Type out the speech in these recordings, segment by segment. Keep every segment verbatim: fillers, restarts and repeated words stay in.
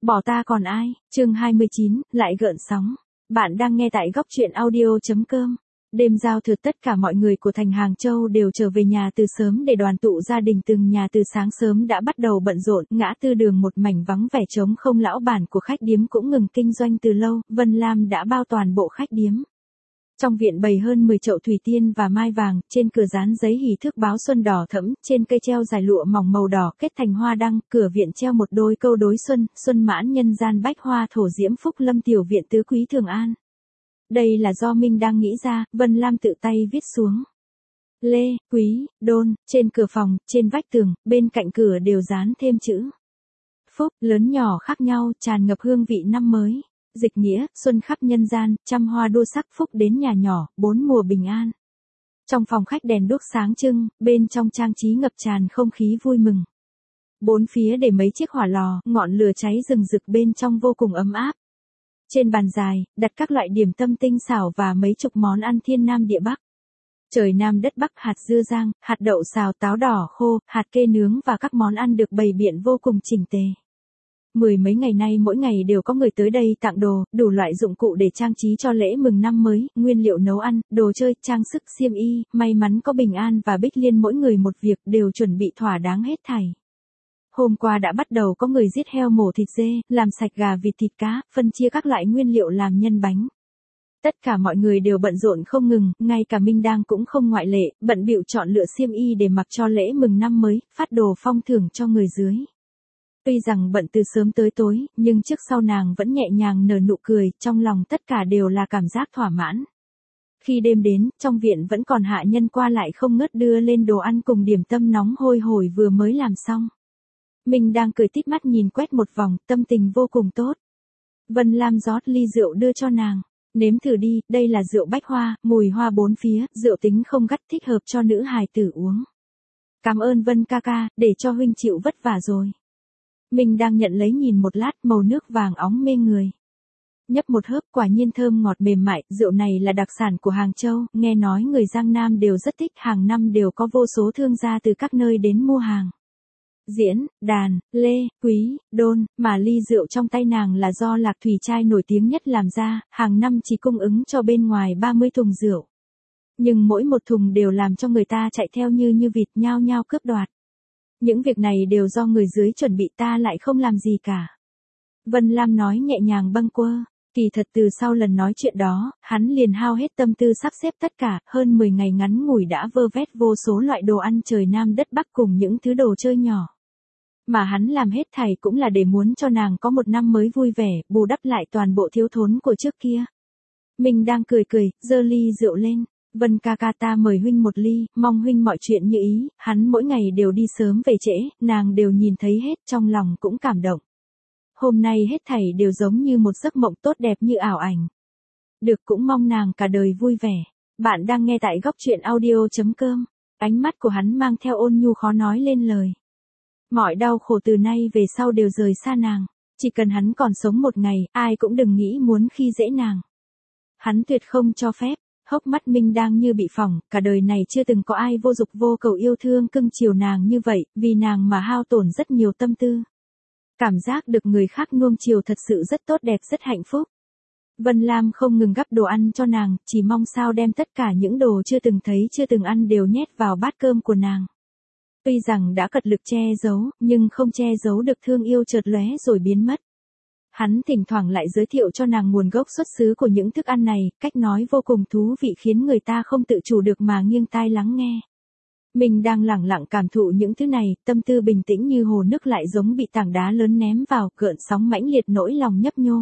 Bỏ ta còn ai, chương hai mươi chín, lại gợn sóng. Bạn đang nghe tại góc truyện audio.com. Đêm giao thừa tất cả mọi người của thành Hàng Châu đều trở về nhà từ sớm để đoàn tụ gia đình, từng nhà từ sáng sớm đã bắt đầu bận rộn, ngã tư đường một mảnh vắng vẻ trống không, lão bản của khách điếm cũng ngừng kinh doanh từ lâu, Vân Lam đã bao toàn bộ khách điếm. Trong viện bày hơn mười chậu thủy tiên và mai vàng, trên cửa dán giấy hỷ thước báo xuân đỏ thẫm, trên cây treo dài lụa mỏng màu đỏ kết thành hoa đăng, cửa viện treo một đôi câu đối xuân, xuân mãn nhân gian bách hoa thổ diễm phúc lâm tiểu viện tứ quý thường an. Đây là do Minh đang nghĩ ra, Vân Lam tự tay viết xuống. Lê, Quý, Đôn, trên cửa phòng, trên vách tường, bên cạnh cửa đều dán thêm chữ phúc, lớn nhỏ khác nhau, tràn ngập hương vị năm mới. Dịch nghĩa, xuân khắp nhân gian, trăm hoa đua sắc, phúc đến nhà nhỏ, bốn mùa bình an. Trong phòng khách đèn đuốc sáng trưng, bên trong trang trí ngập tràn không khí vui mừng. Bốn phía để mấy chiếc hỏa lò, ngọn lửa cháy rừng rực bên trong vô cùng ấm áp. Trên bàn dài, đặt các loại điểm tâm tinh xảo và mấy chục món ăn thiên nam địa bắc. Trời nam đất bắc, hạt dưa rang, hạt đậu xào, táo đỏ khô, hạt kê nướng và các món ăn được bày biện vô cùng chỉnh tề. Mười mấy ngày nay mỗi ngày đều có người tới đây tặng đồ, đủ loại dụng cụ để trang trí cho lễ mừng năm mới, nguyên liệu nấu ăn, đồ chơi, trang sức, xiêm y, may mắn có Bình An và Bích Liên mỗi người một việc, đều chuẩn bị thỏa đáng hết thảy. Hôm qua đã bắt đầu có người giết heo, mổ thịt dê, làm sạch gà vịt thịt cá, phân chia các loại nguyên liệu làm nhân bánh. Tất cả mọi người đều bận rộn không ngừng, ngay cả Minh Đang cũng không ngoại lệ, bận bịu chọn lựa xiêm y để mặc cho lễ mừng năm mới, phát đồ phong thưởng cho người dưới. Tuy rằng bận từ sớm tới tối, nhưng trước sau nàng vẫn nhẹ nhàng nở nụ cười, trong lòng tất cả đều là cảm giác thỏa mãn. Khi đêm đến, trong viện vẫn còn hạ nhân qua lại không ngớt đưa lên đồ ăn cùng điểm tâm nóng hôi hổi vừa mới làm xong. Mình đang cười tít mắt nhìn quét một vòng, tâm tình vô cùng tốt. Vân Lam rót ly rượu đưa cho nàng. Nếm thử đi, đây là rượu bách hoa, mùi hoa bốn phía, rượu tính không gắt, thích hợp cho nữ hài tử uống. Cảm ơn Vân ca ca, để cho huynh chịu vất vả rồi. Mình đang nhận lấy nhìn một lát, màu nước vàng óng mê người. Nhấp một hớp, quả nhiên thơm ngọt mềm mại, rượu này là đặc sản của Hàng Châu, nghe nói người Giang Nam đều rất thích, hàng năm đều có vô số thương gia từ các nơi đến mua hàng. Diễn, Đàn, Lê, Quý, Đôn, mà ly rượu trong tay nàng là do Lạc Thủy Trai nổi tiếng nhất làm ra, hàng năm chỉ cung ứng cho bên ngoài ba mươi thùng rượu. Nhưng mỗi một thùng đều làm cho người ta chạy theo như như vịt, nhao nhao cướp đoạt. Những việc này đều do người dưới chuẩn bị, ta lại không làm gì cả. Vân Lam nói nhẹ nhàng bâng quơ. Kỳ thật từ sau lần nói chuyện đó, hắn liền hao hết tâm tư sắp xếp tất cả, hơn mười ngày ngắn ngủi đã vơ vét vô số loại đồ ăn trời nam đất bắc cùng những thứ đồ chơi nhỏ. Mà hắn làm hết thảy cũng là để muốn cho nàng có một năm mới vui vẻ, bù đắp lại toàn bộ thiếu thốn của trước kia. Mình đang cười cười, giơ ly rượu lên. Vân ca ca, ta mời huynh một ly, mong huynh mọi chuyện như ý, hắn mỗi ngày đều đi sớm về trễ, nàng đều nhìn thấy hết, trong lòng cũng cảm động. Hôm nay hết thảy đều giống như một giấc mộng tốt đẹp như ảo ảnh. Được, cũng mong nàng cả đời vui vẻ. Bạn đang nghe tại góc truyện audio.com. Ánh mắt của hắn mang theo ôn nhu khó nói lên lời. Mọi đau khổ từ nay về sau đều rời xa nàng. Chỉ cần hắn còn sống một ngày, ai cũng đừng nghĩ muốn khi dễ nàng. Hắn tuyệt không cho phép. Hốc mắt Minh đang như bị phỏng, cả đời này chưa từng có ai vô dục vô cầu yêu thương cưng chiều nàng như vậy, vì nàng mà hao tổn rất nhiều tâm tư. Cảm giác được người khác nuông chiều thật sự rất tốt đẹp, rất hạnh phúc. Vân Lam không ngừng gắp đồ ăn cho nàng, chỉ mong sao đem tất cả những đồ chưa từng thấy chưa từng ăn đều nhét vào bát cơm của nàng. Tuy rằng đã cật lực che giấu, nhưng không che giấu được thương yêu chợt lóe rồi biến mất. Hắn thỉnh thoảng lại giới thiệu cho nàng nguồn gốc xuất xứ của những thức ăn này, cách nói vô cùng thú vị khiến người ta không tự chủ được mà nghiêng tai lắng nghe. Mình đang lẳng lặng cảm thụ những thứ này, tâm tư bình tĩnh như hồ nước lại giống bị tảng đá lớn ném vào, gợn sóng mãnh liệt nỗi lòng nhấp nhô.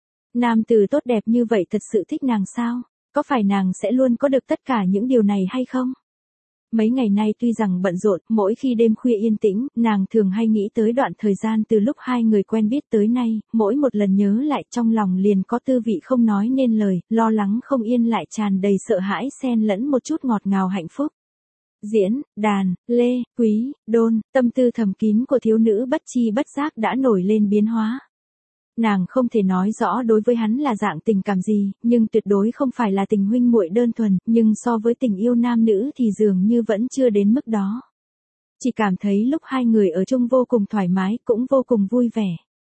Nam tử tốt đẹp như vậy thật sự thích nàng sao? Có phải nàng sẽ luôn có được tất cả những điều này hay không? Mấy ngày nay tuy rằng bận rộn, mỗi khi đêm khuya yên tĩnh, nàng thường hay nghĩ tới đoạn thời gian từ lúc hai người quen biết tới nay, mỗi một lần nhớ lại trong lòng liền có tư vị không nói nên lời, lo lắng không yên lại tràn đầy sợ hãi xen lẫn một chút ngọt ngào hạnh phúc. Diễn, Đàn, Lê, Quý, Đôn, tâm tư thầm kín của thiếu nữ bất chi bất giác đã nổi lên biến hóa. Nàng không thể nói rõ đối với hắn là dạng tình cảm gì, nhưng tuyệt đối không phải là tình huynh muội đơn thuần, nhưng so với tình yêu nam nữ thì dường như vẫn chưa đến mức đó. Chỉ cảm thấy lúc hai người ở chung vô cùng thoải mái, cũng vô cùng vui vẻ.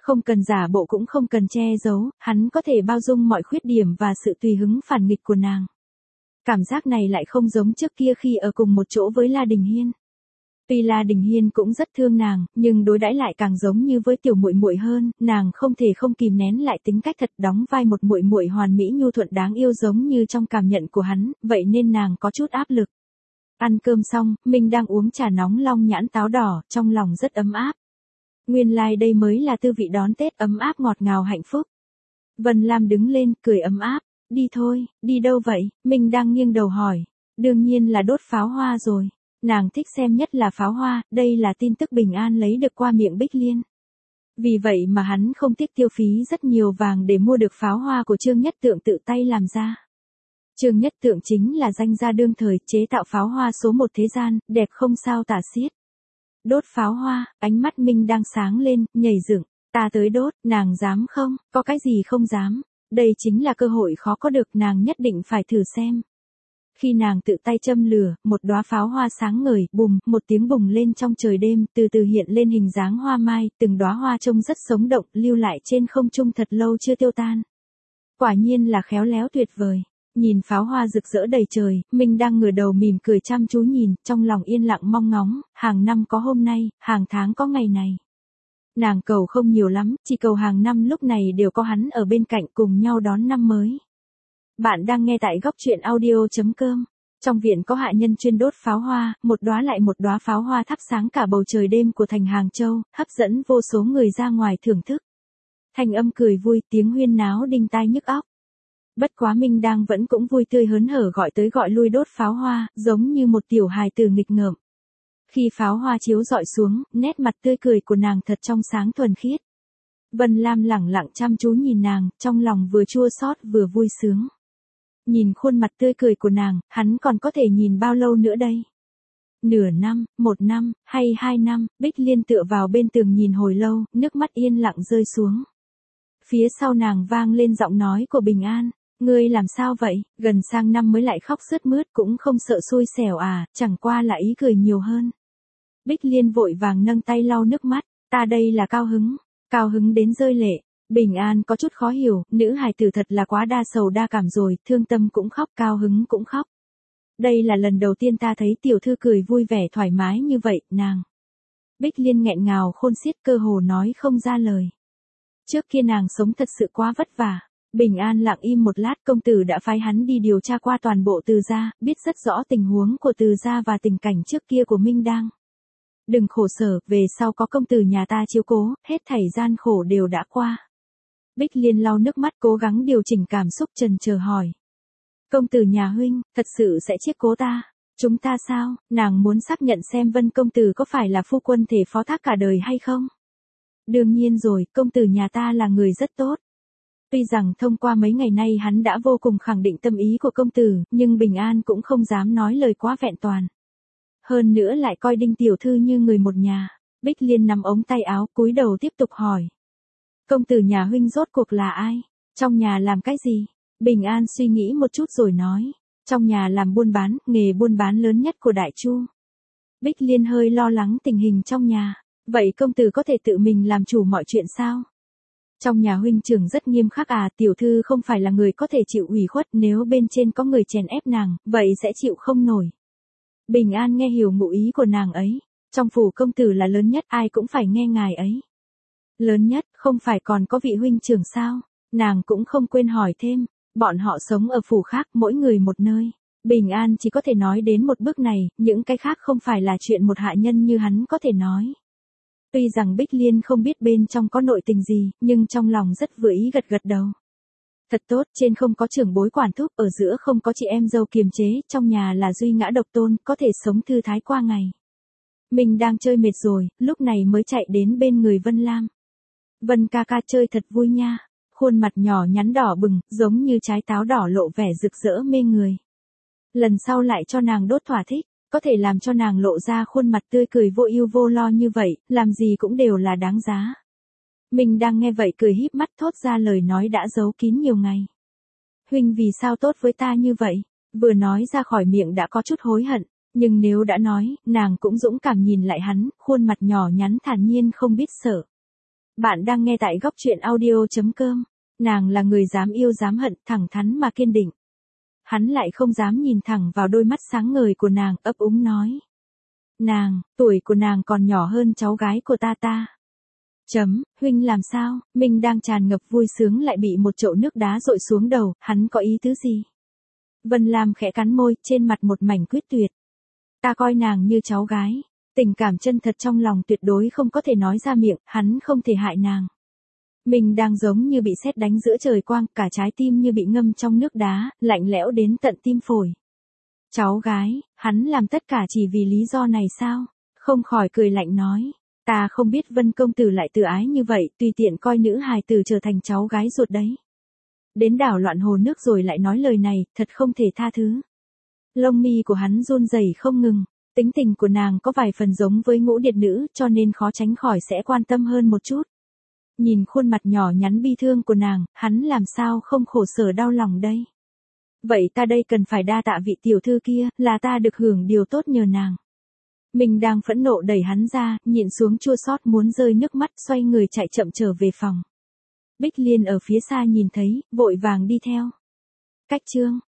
Không cần giả bộ cũng không cần che giấu, hắn có thể bao dung mọi khuyết điểm và sự tùy hứng phản nghịch của nàng. Cảm giác này lại không giống trước kia khi ở cùng một chỗ với La Đình Hiên. Tuy La Đình Hiên cũng rất thương nàng, nhưng đối đãi lại càng giống như với tiểu muội muội hơn, nàng không thể không kìm nén lại tính cách thật đóng vai một muội muội hoàn mỹ nhu thuận đáng yêu giống như trong cảm nhận của hắn, vậy nên nàng có chút áp lực. Ăn cơm xong, Minh đang uống trà nóng long nhãn táo đỏ, trong lòng rất ấm áp. Nguyên lai like đây mới là tư vị đón Tết ấm áp ngọt ngào hạnh phúc. Vân Lam đứng lên, cười ấm áp. Đi thôi, đi đâu vậy? Minh đang nghiêng đầu hỏi. Đương nhiên là đốt pháo hoa rồi. Nàng thích xem nhất là pháo hoa, đây là tin tức bình an lấy được qua miệng Bích Liên. Vì vậy mà hắn không tiếc tiêu phí rất nhiều vàng để mua được pháo hoa của Trương Nhất Tượng tự tay làm ra. Trương Nhất Tượng chính là danh gia đương thời chế tạo pháo hoa số một thế gian, đẹp không sao tả xiết. Đốt pháo hoa, ánh mắt Minh đang sáng lên, nhảy dựng. Ta tới đốt, nàng dám không? Có cái gì không dám? Đây chính là cơ hội khó có được, nàng nhất định phải thử xem. Khi nàng tự tay châm lửa, một đóa pháo hoa sáng ngời, bùm, một tiếng bùng lên trong trời đêm, từ từ hiện lên hình dáng hoa mai, từng đóa hoa trông rất sống động, lưu lại trên không trung thật lâu chưa tiêu tan. Quả nhiên là khéo léo tuyệt vời. Nhìn pháo hoa rực rỡ đầy trời, Minh đang ngửa đầu mỉm cười chăm chú nhìn, trong lòng yên lặng mong ngóng, hàng năm có hôm nay, hàng tháng có ngày này. Nàng cầu không nhiều lắm, chỉ cầu hàng năm lúc này đều có hắn ở bên cạnh cùng nhau đón năm mới. Bạn đang nghe tại góc truyện audio chấm com. Trong viện có hạ nhân chuyên đốt pháo hoa, một đóa lại một đóa pháo hoa thắp sáng cả bầu trời đêm của thành Hàng Châu, hấp dẫn vô số người ra ngoài thưởng thức. Thanh âm cười vui, tiếng huyên náo đinh tai nhức óc. Bất quá Minh đang vẫn cũng vui tươi hớn hở gọi tới gọi lui đốt pháo hoa, giống như một tiểu hài tử nghịch ngợm. Khi pháo hoa chiếu rọi xuống, nét mặt tươi cười của nàng thật trong sáng thuần khiết. Vân Lam lẳng lặng chăm chú nhìn nàng, trong lòng vừa chua xót vừa vui sướng. Nhìn khuôn mặt tươi cười của nàng, hắn còn có thể nhìn bao lâu nữa đây? Nửa năm, một năm, hay hai năm, Bích Liên tựa vào bên tường nhìn hồi lâu, nước mắt yên lặng rơi xuống. Phía sau nàng vang lên giọng nói của Bình An. Ngươi làm sao vậy, gần sang năm mới lại khóc sướt mướt cũng không sợ xui xẻo à, chẳng qua là ý cười nhiều hơn. Bích Liên vội vàng nâng tay lau nước mắt, ta đây là cao hứng, cao hứng đến rơi lệ. Bình An có chút khó hiểu, nữ hài tử thật là quá đa sầu đa cảm rồi, thương tâm cũng khóc, cao hứng cũng khóc. Đây là lần đầu tiên ta thấy tiểu thư cười vui vẻ thoải mái như vậy, nàng. Bích Liên nghẹn ngào khôn xiết cơ hồ nói không ra lời. Trước kia nàng sống thật sự quá vất vả. Bình An lặng im một lát, công tử đã phái hắn đi điều tra qua toàn bộ Từ gia, biết rất rõ tình huống của Từ gia và tình cảnh trước kia của Minh Đang. Đừng khổ sở, về sau có công tử nhà ta chiếu cố, hết thảy gian khổ đều đã qua. Bích Liên lau nước mắt cố gắng điều chỉnh cảm xúc trần chờ hỏi. Công tử nhà huynh, thật sự sẽ chiết cố ta? Chúng ta sao? Nàng muốn xác nhận xem Vân công tử có phải là phu quân thể phó thác cả đời hay không? Đương nhiên rồi, công tử nhà ta là người rất tốt. Tuy rằng thông qua mấy ngày nay hắn đã vô cùng khẳng định tâm ý của công tử, nhưng Bình An cũng không dám nói lời quá vẹn toàn. Hơn nữa lại coi Đinh tiểu thư như người một nhà. Bích Liên nắm ống tay áo cúi đầu tiếp tục hỏi. Công tử nhà huynh rốt cuộc là ai? Trong nhà làm cái gì? Bình An suy nghĩ một chút rồi nói. Trong nhà làm buôn bán, nghề buôn bán lớn nhất của Đại Chu. Bích Liên hơi lo lắng tình hình trong nhà. Vậy công tử có thể tự mình làm chủ mọi chuyện sao? Trong nhà huynh trưởng rất nghiêm khắc à, tiểu thư không phải là người có thể chịu ủy khuất, nếu bên trên có người chèn ép nàng, vậy sẽ chịu không nổi. Bình An nghe hiểu ngụ ý của nàng ấy. Trong phủ công tử là lớn nhất, ai cũng phải nghe ngài ấy. Lớn nhất, không phải còn có vị huynh trưởng sao? Nàng cũng không quên hỏi thêm. Bọn họ sống ở phủ khác, mỗi người một nơi. Bình An chỉ có thể nói đến một bước này, những cái khác không phải là chuyện một hạ nhân như hắn có thể nói. Tuy rằng Bích Liên không biết bên trong có nội tình gì, nhưng trong lòng rất vừa ý gật gật đầu. Thật tốt, trên không có trưởng bối quản thúc, ở giữa không có chị em dâu kiềm chế, trong nhà là duy ngã độc tôn, có thể sống thư thái qua ngày. Mình đang chơi mệt rồi, lúc này mới chạy đến bên người Vân Lam. Vân ca ca chơi thật vui nha. Khuôn mặt nhỏ nhắn đỏ bừng, giống như trái táo đỏ lộ vẻ rực rỡ mê người. Lần sau lại cho nàng đốt thỏa thích, có thể làm cho nàng lộ ra khuôn mặt tươi cười vô ưu vô lo như vậy, làm gì cũng đều là đáng giá. Mình đang nghe vậy cười híp mắt thốt ra lời nói đã giấu kín nhiều ngày. Huynh vì sao tốt với ta như vậy? Vừa nói ra khỏi miệng đã có chút hối hận, nhưng nếu đã nói, nàng cũng dũng cảm nhìn lại hắn, khuôn mặt nhỏ nhắn thản nhiên không biết sợ. Bạn đang nghe tại góc chuyện audio chấm com. Nàng là người dám yêu dám hận, thẳng thắn mà kiên định. Hắn lại không dám nhìn thẳng vào đôi mắt sáng ngời của nàng, ấp úng nói. Nàng, tuổi của nàng còn nhỏ hơn cháu gái của ta ta. Chấm, huynh làm sao? Mình đang tràn ngập vui sướng lại bị một chậu nước đá dội xuống đầu, hắn có ý tứ gì? Vân Lam khẽ cắn môi, trên mặt một mảnh quyết tuyệt. Ta coi nàng như cháu gái. Tình cảm chân thật trong lòng tuyệt đối không có thể nói ra miệng, hắn không thể hại nàng. Mình đang giống như bị sét đánh giữa trời quang, cả trái tim như bị ngâm trong nước đá, lạnh lẽo đến tận tim phổi. Cháu gái, hắn làm tất cả chỉ vì lý do này sao? Không khỏi cười lạnh nói. Ta không biết Vân công tử lại tự ái như vậy, tùy tiện coi nữ hài tử trở thành cháu gái ruột đấy. Đến đảo loạn hồ nước rồi lại nói lời này, thật không thể tha thứ. Lông mi của hắn run rẩy không ngừng. Tính tình của nàng có vài phần giống với Ngũ Điệt nữ, cho nên khó tránh khỏi sẽ quan tâm hơn một chút. Nhìn khuôn mặt nhỏ nhắn bi thương của nàng, hắn làm sao không khổ sở đau lòng đây. Vậy ta đây cần phải đa tạ vị tiểu thư kia, là ta được hưởng điều tốt nhờ nàng. Mình đang phẫn nộ đẩy hắn ra, nhịn xuống chua xót muốn rơi nước mắt, xoay người chạy chậm trở về phòng. Bích Liên ở phía xa nhìn thấy, vội vàng đi theo. Cách chương